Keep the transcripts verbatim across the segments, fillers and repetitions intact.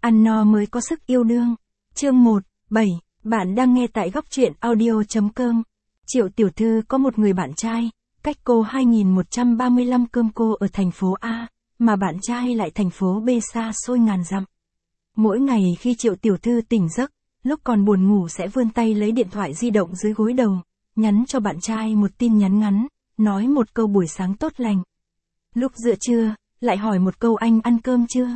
Ăn no mới có sức yêu đương. Chương một, bảy, bạn đang nghe tại góc truyện audio.com. Triệu tiểu thư có một người bạn trai, cách cô hai nghìn một trăm ba mươi lăm cây cô ở thành phố A, mà bạn trai lại thành phố B xa xôi ngàn dặm. Mỗi ngày khi Triệu tiểu thư tỉnh giấc, lúc còn buồn ngủ sẽ vươn tay lấy điện thoại di động dưới gối đầu, nhắn cho bạn trai một tin nhắn ngắn, nói một câu buổi sáng tốt lành. Lúc giữa trưa, lại hỏi một câu anh ăn cơm chưa?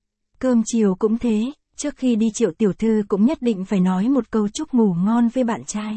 Cơm chiều cũng thế, trước khi đi Triệu tiểu thư cũng nhất định phải nói một câu chúc ngủ ngon với bạn trai.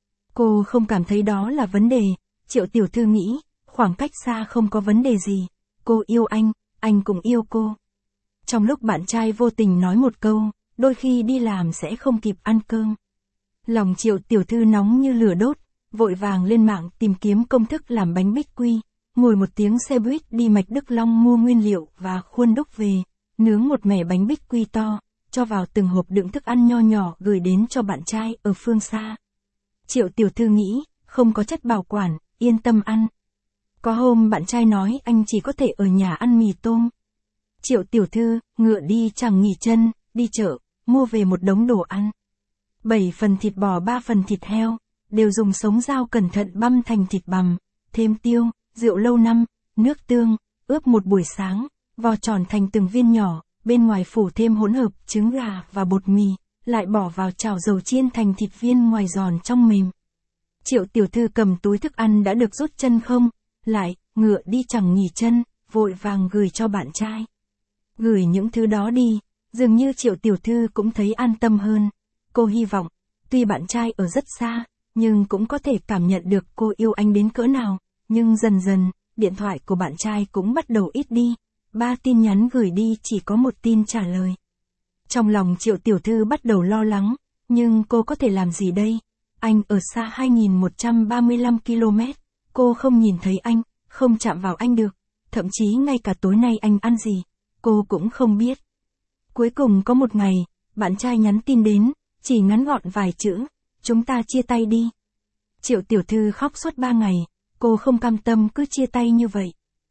Cô không cảm thấy đó là vấn đề, Triệu tiểu thư nghĩ, khoảng cách xa không có vấn đề gì, cô yêu anh, anh cũng yêu cô. Trong lúc bạn trai vô tình nói một câu, đôi khi đi làm sẽ không kịp ăn cơm. Lòng Triệu tiểu thư nóng như lửa đốt, vội vàng lên mạng tìm kiếm công thức làm bánh bích quy, ngồi một tiếng xe buýt đi Mạch Đức Long mua nguyên liệu và khuôn đúc về, nướng một mẻ bánh bích quy to, cho vào từng hộp đựng thức ăn nho nhỏ gửi đến cho bạn trai ở phương xa. Triệu tiểu thư nghĩ, không có chất bảo quản, yên tâm ăn. Có hôm bạn trai nói anh chỉ có thể ở nhà ăn mì tôm. Triệu tiểu thư, ngựa đi chẳng nghỉ chân, đi chợ, mua về một đống đồ ăn. bảy phần thịt bò ba phần thịt heo, đều dùng sống dao cẩn thận băm thành thịt bằm, thêm tiêu, rượu lâu năm, nước tương, ướp một buổi sáng, vò tròn thành từng viên nhỏ, bên ngoài phủ thêm hỗn hợp trứng gà và bột mì, lại bỏ vào chảo dầu chiên thành thịt viên ngoài giòn trong mềm. Triệu tiểu thư cầm túi thức ăn đã được rút chân không, lại, ngựa đi chẳng nghỉ chân, vội vàng gửi cho bạn trai. Gửi những thứ đó đi, dường như Triệu tiểu thư cũng thấy an tâm hơn. Cô hy vọng, tuy bạn trai ở rất xa, nhưng cũng có thể cảm nhận được cô yêu anh đến cỡ nào, nhưng dần dần, điện thoại của bạn trai cũng bắt đầu ít đi. Ba tin nhắn gửi đi chỉ có một tin trả lời. Trong lòng Triệu tiểu thư bắt đầu lo lắng, nhưng cô có thể làm gì đây? Anh ở xa hai nghìn một trăm ba mươi lăm ki lô mét, cô không nhìn thấy anh, không chạm vào anh được, thậm chí ngay cả tối nay anh ăn gì, cô cũng không biết. Cuối cùng có một ngày, bạn trai nhắn tin đến, chỉ ngắn gọn vài chữ, chúng ta chia tay đi. Triệu tiểu thư khóc suốt ba ngày, cô không cam tâm cứ chia tay như vậy.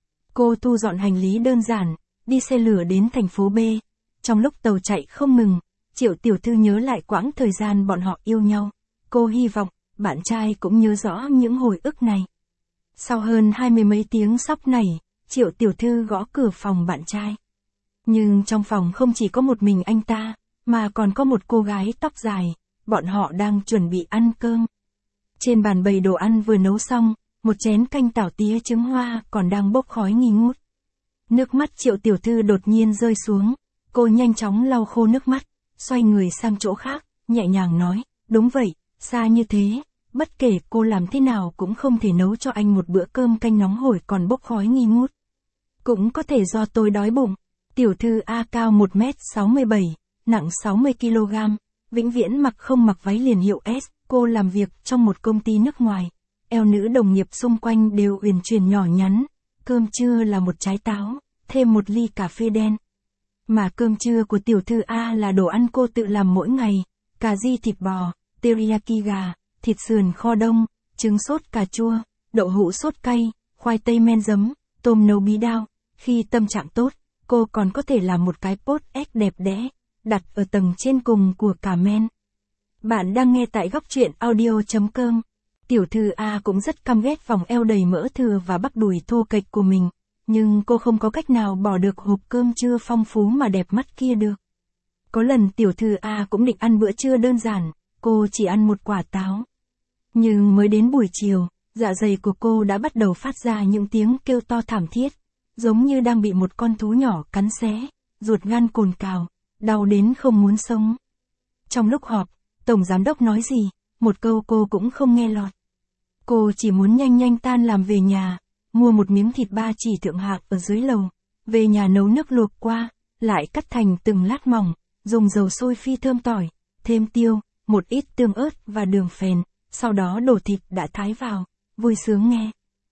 Cô thu dọn hành lý đơn giản, đi xe lửa đến thành phố B. Trong lúc tàu chạy không ngừng, Triệu tiểu thư nhớ lại quãng thời gian bọn họ yêu nhau. Cô hy vọng, bạn trai cũng nhớ rõ những hồi ức này. Sau hơn hai mươi mấy tiếng sóc nảy, Triệu tiểu thư gõ cửa phòng bạn trai. Nhưng trong phòng không chỉ có một mình anh ta, mà còn có một cô gái tóc dài, bọn họ đang chuẩn bị ăn cơm. Trên bàn bày đồ ăn vừa nấu xong, một chén canh tảo tía trứng hoa còn đang bốc khói nghi ngút. Nước mắt Triệu tiểu thư đột nhiên rơi xuống, cô nhanh chóng lau khô nước mắt, xoay người sang chỗ khác, nhẹ nhàng nói, đúng vậy, xa như thế, bất kể cô làm thế nào cũng không thể nấu cho anh một bữa cơm canh nóng hổi còn bốc khói nghi ngút. Cũng có thể do tôi đói bụng. Tiểu thư A cao một mét sáu mươi bảy, nặng sáu mươi ki lô gam, vĩnh viễn mặc không mặc váy liền hiệu S, cô làm việc trong một công ty nước ngoài. Eo nữ đồng nghiệp xung quanh đều uyển chuyển nhỏ nhắn, cơm trưa là một trái táo, thêm một ly cà phê đen. Mà cơm trưa của tiểu thư A là đồ ăn cô tự làm mỗi ngày, cà ri thịt bò, teriyaki gà, thịt sườn kho đông, trứng sốt cà chua, đậu hũ sốt cay, khoai tây men giấm, tôm nấu bí đao. Khi tâm trạng tốt, cô còn có thể làm một cái post ếch đẹp đẽ, đặt ở tầng trên cùng của cả men. Bạn đang nghe tại góc truyện audio.com. Tiểu thư A cũng rất căm ghét vòng eo đầy mỡ thừa và bắp đùi thô kệch của mình, nhưng cô không có cách nào bỏ được hộp cơm trưa phong phú mà đẹp mắt kia được. Có lần tiểu thư A cũng định ăn bữa trưa đơn giản, cô chỉ ăn một quả táo. Nhưng mới đến buổi chiều, dạ dày của cô đã bắt đầu phát ra những tiếng kêu to thảm thiết, giống như đang bị một con thú nhỏ cắn xé, ruột gan cồn cào, đau đến không muốn sống. Trong lúc họp, tổng giám đốc nói gì, một câu cô cũng không nghe lọt. Cô chỉ muốn nhanh nhanh tan làm về nhà, mua một miếng thịt ba chỉ thượng hạng ở dưới lầu, về nhà nấu nước luộc qua, lại cắt thành từng lát mỏng, dùng dầu sôi phi thơm tỏi, thêm tiêu, một ít tương ớt và đường phèn, sau đó đổ thịt đã thái vào, vui sướng nghe.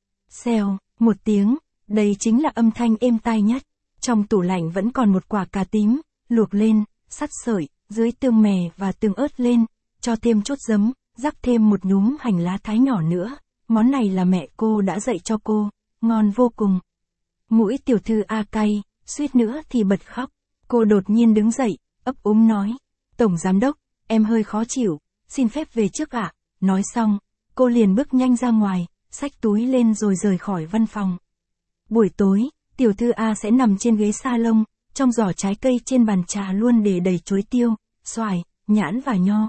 Xèo, một tiếng, đây chính là âm thanh êm tai nhất. Trong tủ lạnh vẫn còn một quả cà tím, luộc lên, sắt sợi, dưới tương mè và tương ớt lên, cho thêm chút giấm, rắc thêm một nhúm hành lá thái nhỏ nữa. Món này là mẹ cô đã dạy cho cô, ngon vô cùng. Mũi tiểu thư A cay, suýt nữa thì bật khóc. Cô đột nhiên đứng dậy, ấp úng nói. Tổng giám đốc, em hơi khó chịu, xin phép về trước ạ. Nói xong, cô liền bước nhanh ra ngoài, xách túi lên rồi rời khỏi văn phòng. Buổi tối, tiểu thư A sẽ nằm trên ghế salon, trong giỏ trái cây trên bàn trà luôn để đầy chuối tiêu, xoài, nhãn và nho.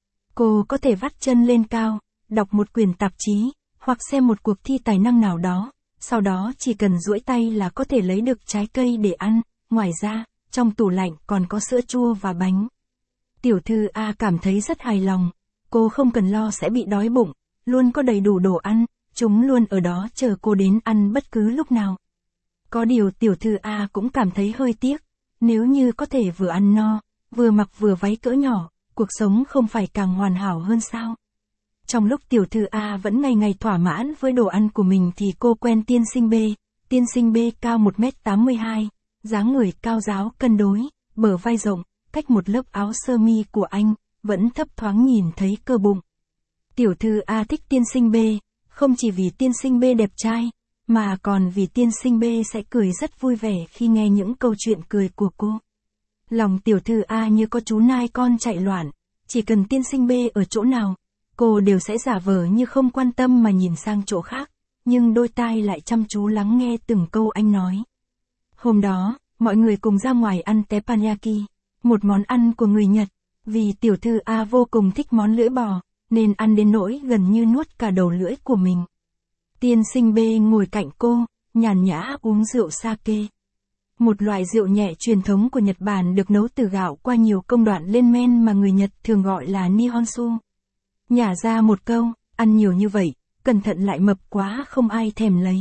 Cô có thể vắt chân lên cao, đọc một quyển tạp chí, hoặc xem một cuộc thi tài năng nào đó, sau đó chỉ cần duỗi tay là có thể lấy được trái cây để ăn, ngoài ra, trong tủ lạnh còn có sữa chua và bánh. Tiểu thư A cảm thấy rất hài lòng, cô không cần lo sẽ bị đói bụng, luôn có đầy đủ đồ ăn, chúng luôn ở đó chờ cô đến ăn bất cứ lúc nào. Có điều tiểu thư A cũng cảm thấy hơi tiếc, nếu như có thể vừa ăn no, vừa mặc vừa váy cỡ nhỏ, cuộc sống không phải càng hoàn hảo hơn sao? Trong lúc tiểu thư A vẫn ngày ngày thỏa mãn với đồ ăn của mình thì cô quen tiên sinh B. Tiên sinh B cao một mét tám mươi hai, dáng người cao ráo cân đối, bờ vai rộng, cách một lớp áo sơ mi của anh, vẫn thấp thoáng nhìn thấy cơ bụng. Tiểu thư A thích tiên sinh B, không chỉ vì tiên sinh B đẹp trai, mà còn vì tiên sinh B sẽ cười rất vui vẻ khi nghe những câu chuyện cười của cô. Lòng tiểu thư A như có chú nai con chạy loạn, chỉ cần tiên sinh B ở chỗ nào, cô đều sẽ giả vờ như không quan tâm mà nhìn sang chỗ khác, nhưng đôi tai lại chăm chú lắng nghe từng câu anh nói. Hôm đó, mọi người cùng ra ngoài ăn teppanyaki, một món ăn của người Nhật, vì tiểu thư A vô cùng thích món lưỡi bò, nên ăn đến nỗi gần như nuốt cả đầu lưỡi của mình. Tiên sinh B ngồi cạnh cô, nhàn nhã uống rượu sake. Một loại rượu nhẹ truyền thống của Nhật Bản được nấu từ gạo qua nhiều công đoạn lên men mà người Nhật thường gọi là nihonshu. Nhả ra một câu, ăn nhiều như vậy, cẩn thận lại mập quá không ai thèm lấy.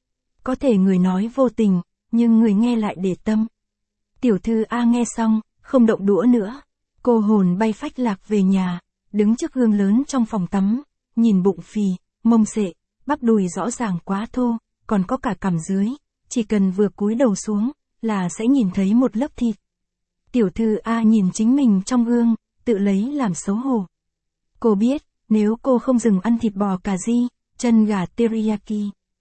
Có thể người nói vô tình, nhưng người nghe lại để tâm. Tiểu thư A nghe xong, không động đũa nữa. Cô hồn bay phách lạc về nhà, đứng trước gương lớn trong phòng tắm, nhìn bụng phì, mông xệ, bắp đùi rõ ràng quá thô, còn có cả cằm dưới, chỉ cần vừa cúi đầu xuống, là sẽ nhìn thấy một lớp thịt. Tiểu thư A nhìn chính mình trong gương, tự lấy làm xấu hổ. Cô biết, nếu cô không dừng ăn thịt bò cà ri, chân gà teriyaki.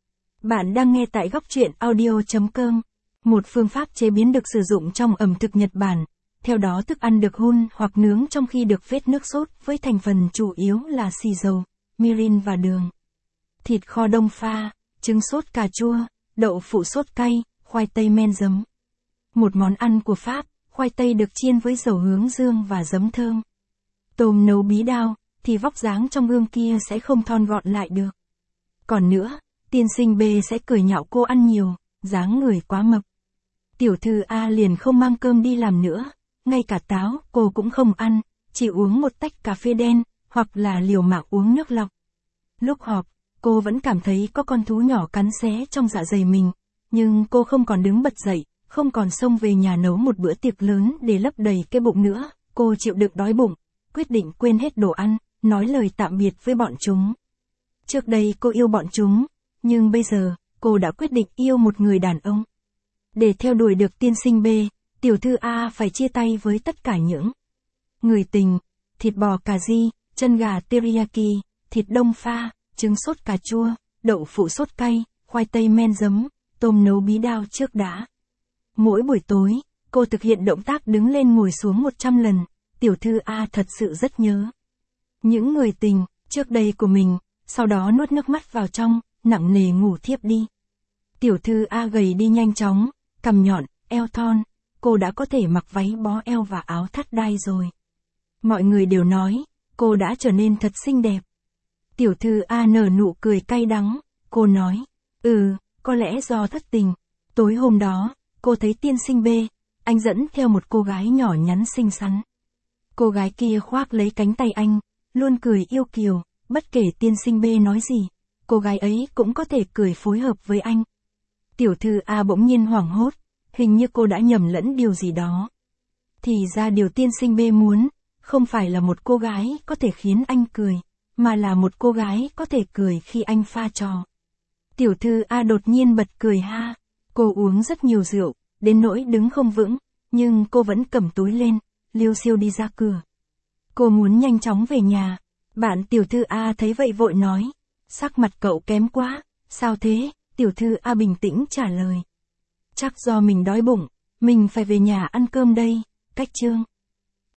Bạn đang nghe tại góc truyện audio chấm com, một phương pháp chế biến được sử dụng trong ẩm thực Nhật Bản. Theo đó thức ăn được hun hoặc nướng trong khi được vết nước sốt với thành phần chủ yếu là xì dầu, mirin và đường. Thịt kho đông pha, trứng sốt cà chua, đậu phụ sốt cay, khoai tây men giấm. Một món ăn của Pháp, khoai tây được chiên với dầu hướng dương và giấm thơm. Tôm nấu bí đao, thì vóc dáng trong gương kia sẽ không thon gọn lại được. Còn nữa, tiên sinh B sẽ cười nhạo cô ăn nhiều, dáng người quá mập. Tiểu thư A liền không mang cơm đi làm nữa, ngay cả táo cô cũng không ăn, chỉ uống một tách cà phê đen, hoặc là liều mạng uống nước lọc. Lúc họp, cô vẫn cảm thấy có con thú nhỏ cắn xé trong dạ dày mình, nhưng cô không còn đứng bật dậy, không còn xông về nhà nấu một bữa tiệc lớn để lấp đầy cái bụng nữa, cô chịu đựng đói bụng, quyết định quên hết đồ ăn, nói lời tạm biệt với bọn chúng. Trước đây cô yêu bọn chúng, nhưng bây giờ, cô đã quyết định yêu một người đàn ông. Để theo đuổi được tiên sinh B, tiểu thư A phải chia tay với tất cả những người tình, thịt bò cà ri, chân gà teriyaki, thịt đông pha, trứng sốt cà chua, đậu phụ sốt cay, khoai tây men giấm, tôm nấu bí đao trước đã. Mỗi buổi tối, cô thực hiện động tác đứng lên ngồi xuống một trăm lần, tiểu thư A thật sự rất nhớ những người tình trước đây của mình, sau đó nuốt nước mắt vào trong, nặng nề ngủ thiếp đi. Tiểu thư A gầy đi nhanh chóng, cằm nhọn, eo thon, cô đã có thể mặc váy bó eo và áo thắt đai rồi. Mọi người đều nói, cô đã trở nên thật xinh đẹp. Tiểu thư A nở nụ cười cay đắng, cô nói, ừ, có lẽ do thất tình. Tối hôm đó, cô thấy tiên sinh B, anh dẫn theo một cô gái nhỏ nhắn xinh xắn. Cô gái kia khoác lấy cánh tay anh, luôn cười yêu kiều, bất kể tiên sinh B nói gì, cô gái ấy cũng có thể cười phối hợp với anh. Tiểu thư A bỗng nhiên hoảng hốt, hình như cô đã nhầm lẫn điều gì đó. Thì ra điều tiên sinh B muốn, không phải là một cô gái có thể khiến anh cười, mà là một cô gái có thể cười khi anh pha trò. Tiểu thư A đột nhiên bật cười ha, cô uống rất nhiều rượu, đến nỗi đứng không vững, nhưng cô vẫn cầm túi lên, liêu xiêu đi ra cửa. Cô muốn nhanh chóng về nhà, bạn tiểu thư A thấy vậy vội nói, sắc mặt cậu kém quá, sao thế? Tiểu thư A bình tĩnh trả lời, chắc do mình đói bụng, mình phải về nhà ăn cơm đây. Cách chương